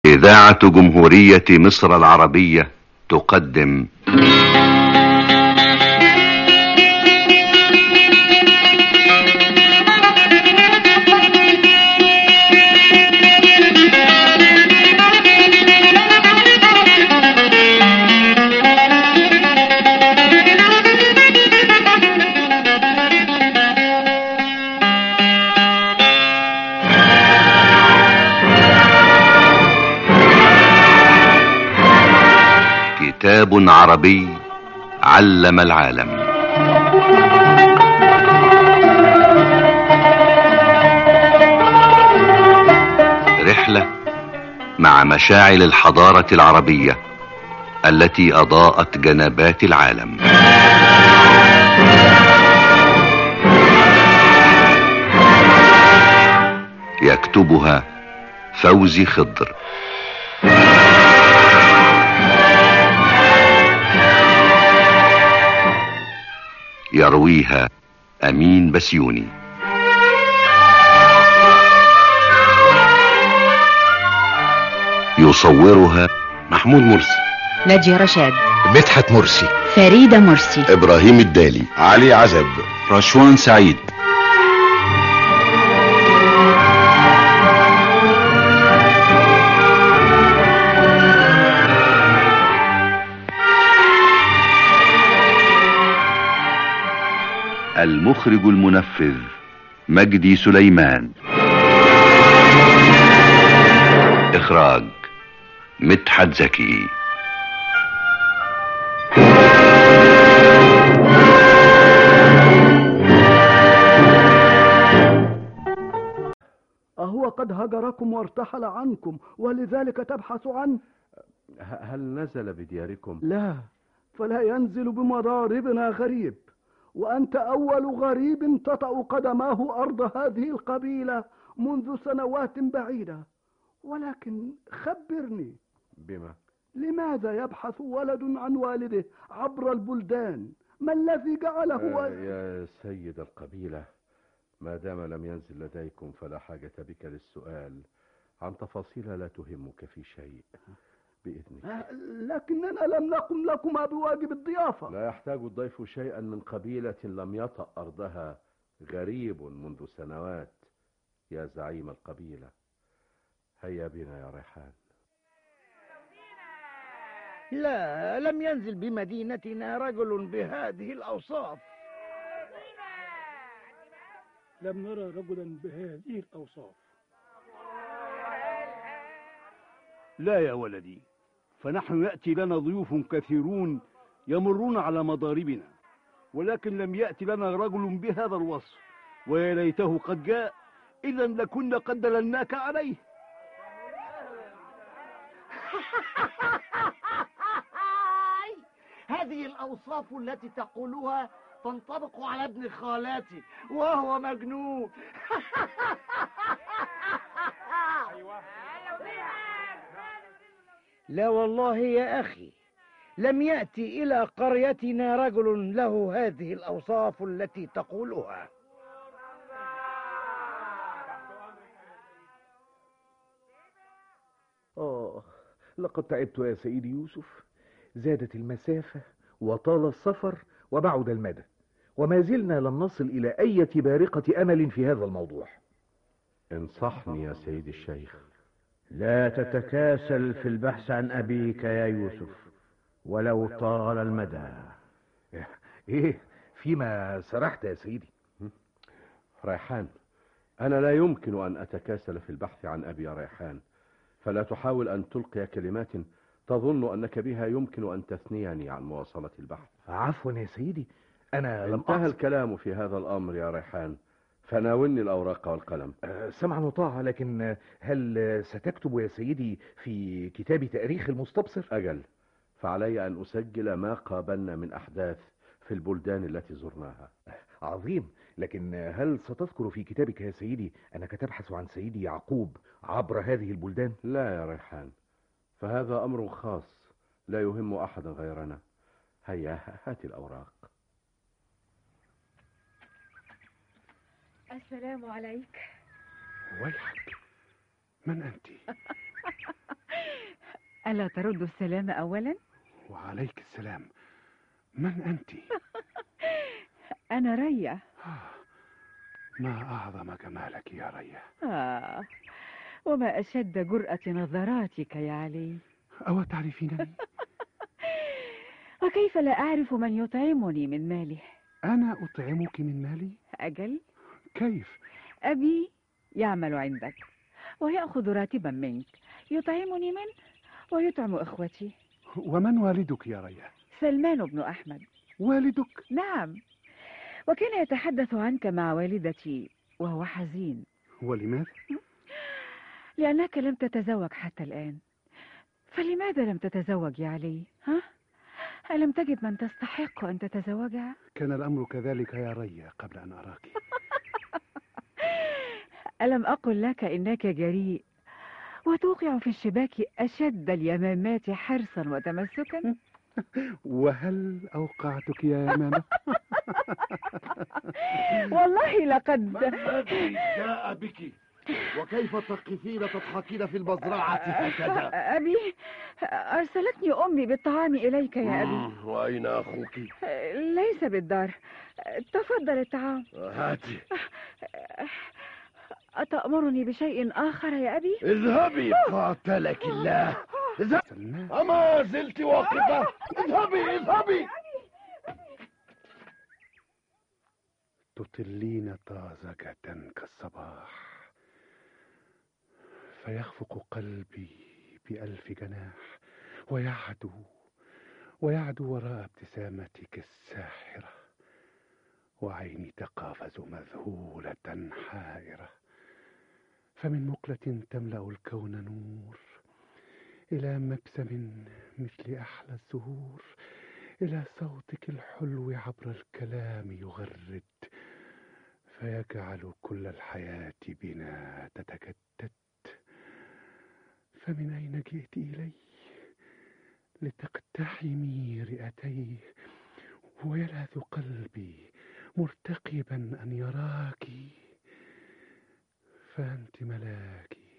إذاعة جمهورية مصر العربية تقدم كتاب عربي علم العالم. رحلة مع مشاعل الحضارة العربية التي أضاءت جنبات العالم. يكتبها فوزي خضر، يرويها أمين بسيوني. يصورها محمود مرسي، ناجي رشاد، مدحت مرسي، فريدة مرسي، إبراهيم الدالي، علي عزب، رشوان سعيد. المخرج المنفذ مجدي سليمان. إخراج مدحت زكي. أهو قد هجركم وارتحل عنكم ولذلك تبحث عنه؟ هل نزل بدياركم؟ لا، فلا ينزل بمضاربنا غريب، وأنت أول غريب تطأ قدماه أرض هذه القبيلة منذ سنوات بعيدة. ولكن خبرني، بما؟ لماذا يبحث ولد عن والده عبر البلدان؟ ما الذي جعله يا سيد القبيلة، ما دام لم ينزل لديكم فلا حاجة بك للسؤال عن تفاصيل لا تهمك في شيء بإذنك. لكننا لم نقم لكما بواجب الضيافة. لا يحتاج الضيف شيئا من قبيلة لم يطأ أرضها غريب منذ سنوات يا زعيم القبيلة. هيا بنا يا ريحان. لا، لم ينزل بمدينتنا رجل بهذه الأوصاف. لم نرى رجلا بهذه الأوصاف. لا يا ولدي، فنحن يأتي لنا ضيوف كثيرون يمرون على مضاربنا، ولكن لم يأتي لنا رجل بهذا الوصف، ويا ليته قد جاء، إذا لكنا قد دللناك عليه. هذه الأوصاف التي تقولها تنطبق على ابن خالاتي وهو مجنون. لا والله يا أخي، لم يأتي إلى قريتنا رجل له هذه الأوصاف التي تقولها. لقد تعبت يا سيدي يوسف. زادت المسافة وطال السفر وبعد المدى، وما زلنا لم نصل إلى أي بارقة أمل في هذا الموضوع. انصحني يا سيدي الشيخ. لا تتكاسل في البحث عن أبيك يا يوسف ولو طال المدى. إيه فيما سرحت يا سيدي؟ ريحان، أنا لا يمكن أن أتكاسل في البحث عن أبي يا ريحان، فلا تحاول أن تلقي كلمات تظن أنك بها يمكن أن تثنيني عن مواصلة البحث. عفوا يا سيدي، أنا لم انتهى الكلام في هذا الأمر يا ريحان، فناولني الأوراق والقلم. سمعا وطاعة، لكن هل ستكتب يا سيدي في كتاب تاريخ المستبصر؟ أجل، فعلي أن أسجل ما قابلنا من أحداث في البلدان التي زرناها. عظيم، لكن هل ستذكر في كتابك يا سيدي أنك تبحث عن سيدي يعقوب عبر هذه البلدان؟ لا يا ريحان، فهذا أمر خاص لا يهم أحدا غيرنا. هيا هات الأوراق. السلام عليك. ويحك، من أنت؟ ألا ترد السلام أولا؟ وعليك السلام. من أنت؟ أنا ريا. ما أعظم جمالك يا ريا. وما أشد جرأة نظراتك يا علي. أو تعرفينني؟ وكيف لا أعرف من يطعمني من ماله؟ أنا أطعمك من مالي؟ أجل. كيف؟ أبي يعمل عندك ويأخذ راتبا منك، يطعمني منه ويطعم إخوتي. ومن والدك يا ريا؟ سلمان بن أحمد. والدك؟ نعم، وكان يتحدث عنك مع والدتي وهو حزين. ولماذا؟ لأنك لم تتزوج حتى الآن. فلماذا لم تتزوج يا علي؟ ألم تجد من تستحق أن تتزوجها؟ كان الأمر كذلك يا ريا قبل أن أراك. ألم أقل لك إنك جريء وتوقع في الشباك أشد اليمامات حرصا وتمسكا؟ وهل أوقعتك يا يمامة؟ والله لقد. من الذي جاء بك؟ وكيف تقفين تضحكين في المزرعة هكذا؟ أبي أرسلتني أمي بالطعام إليك يا أبي. وأين أخوك؟ ليس بالدار. تفضل الطعام. هاتي. أتأمرني بشيء آخر يا أبي؟ اذهبي قاتلك الله. اذهبي. أما زلت واقفة؟ اذهبي اذهبي. تطلين طازجة كالصباح، فيخفق قلبي بألف جناح، ويعدو وراء ابتسامتك الساحرة، وعيني تقافز مذهولة حائرة، فمن مقلة تملأ الكون نور، إلى مبسم مثل أحلى الزهور، إلى صوتك الحلو عبر الكلام يغرد، فيجعل كل الحياة بنا تتجدد. فمن أين جئت إلي لتقتحمي رئتيه، ويلهث قلبي مرتقبا أن يراك، فأنت ملاكي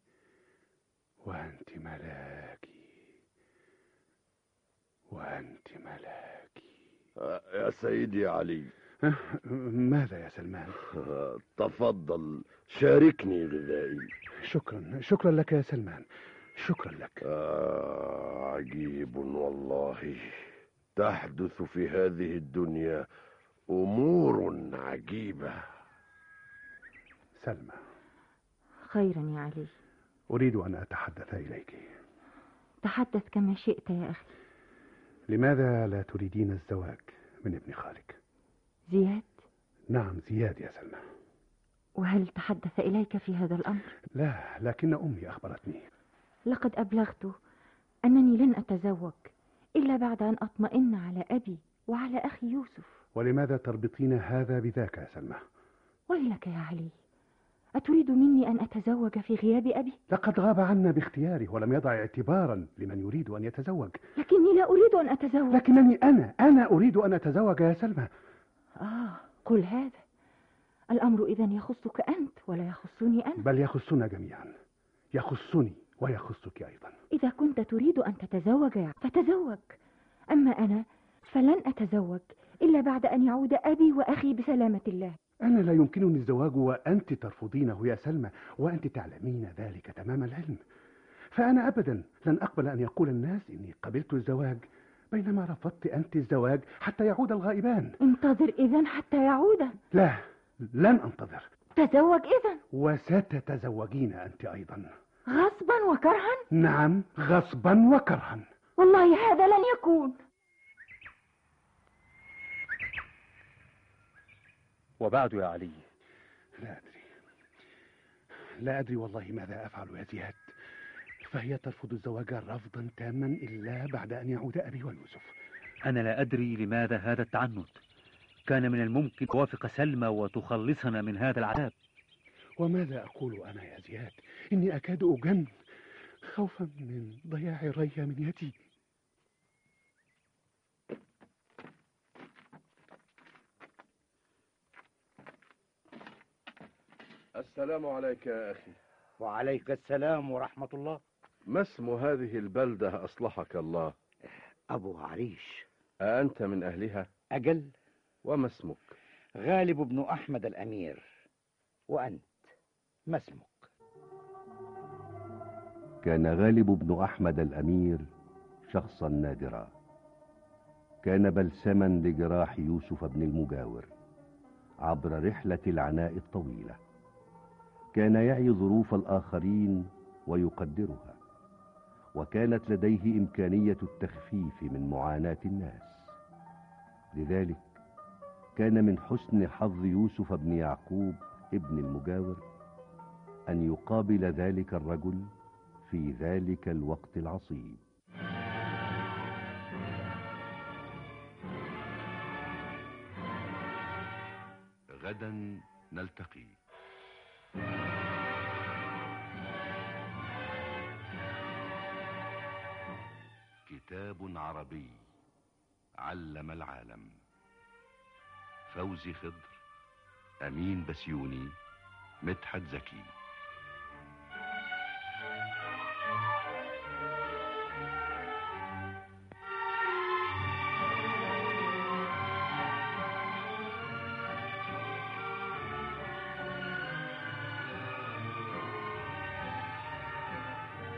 وأنت ملاكي وأنت ملاكي. يا سيدي علي. ماذا يا سلمان؟ تفضل شاركني غذائي. شكرا لك يا سلمان، شكرا لك. عجيب والله، تحدث في هذه الدنيا أمور عجيبة. سلمى. خيرا يا علي. أريد أن أتحدث إليك. تحدث كما شئت يا أخي. لماذا لا تريدين الزواج من ابن خالك؟ زياد؟ نعم زياد يا سلمى. وهل تحدث إليك في هذا الأمر؟ لا، لكن أمي أخبرتني. لقد أبلغت أنني لن أتزوج إلا بعد أن أطمئن على أبي وعلى أخي يوسف. ولماذا تربطين هذا بذاك يا سلمى؟ ويلك يا علي، أتريد مني أن أتزوج في غياب أبي؟ لقد غاب عنا باختياره ولم يضع اعتبارا لمن يريد أن يتزوج. لكني لا أريد أن أتزوج. لكنني أنا أريد أن أتزوج يا سلمى. قل هذا. الأمر إذن يخصك أنت ولا يخصني أنا. بل يخصنا جميعا، يخصني ويخصك أيضا. إذا كنت تريد أن تتزوج فتزوج، أما أنا فلن أتزوج إلا بعد أن يعود أبي وأخي بسلامة الله. أنا لا يمكنني الزواج وأنت ترفضينه يا سلمى، وأنت تعلمين ذلك تمام العلم. فأنا أبدا لن أقبل أن يقول الناس إني قبلت الزواج بينما رفضت أنت الزواج حتى يعود الغائبان. انتظر إذن حتى يعودا. لا، لن أنتظر. تزوج إذن. وستتزوجين أنت أيضا. غصبا وكرها؟ نعم، غصبا وكرها. والله هذا لن يكون. وبعد يا علي؟ لا أدري والله ماذا أفعل يا زياد. فهي ترفض الزواج رفضا تاما إلا بعد أن يعود أبي ويوسف. أنا لا أدري لماذا هذا التعنت. كان من الممكن توافق سلمى وتخلصنا من هذا العذاب. وماذا أقول أنا يا زياد؟ إني أكاد أجن خوفا من ضياع ريا من يدي. السلام عليك يا أخي. وعليك السلام ورحمة الله. ما اسم هذه البلدة أصلحك الله؟ أبو عريش. أأنت من أهلها؟ أجل. وما اسمك؟ غالب بن أحمد الأمير. وأنت ما اسمك؟ كان غالب بن أحمد الأمير شخصا نادرا، كان بلسما لجراح يوسف بن المجاور عبر رحلة العناء الطويلة، كان يعي ظروف الآخرين ويقدرها، وكانت لديه إمكانية التخفيف من معاناة الناس. لذلك كان من حسن حظ يوسف بن يعقوب ابن المجاور أن يقابل ذلك الرجل في ذلك الوقت العصيب. غدا نلتقي. كتاب عربي علم العالم. فوزي خضر، أمين بسيوني، مدحت زكي.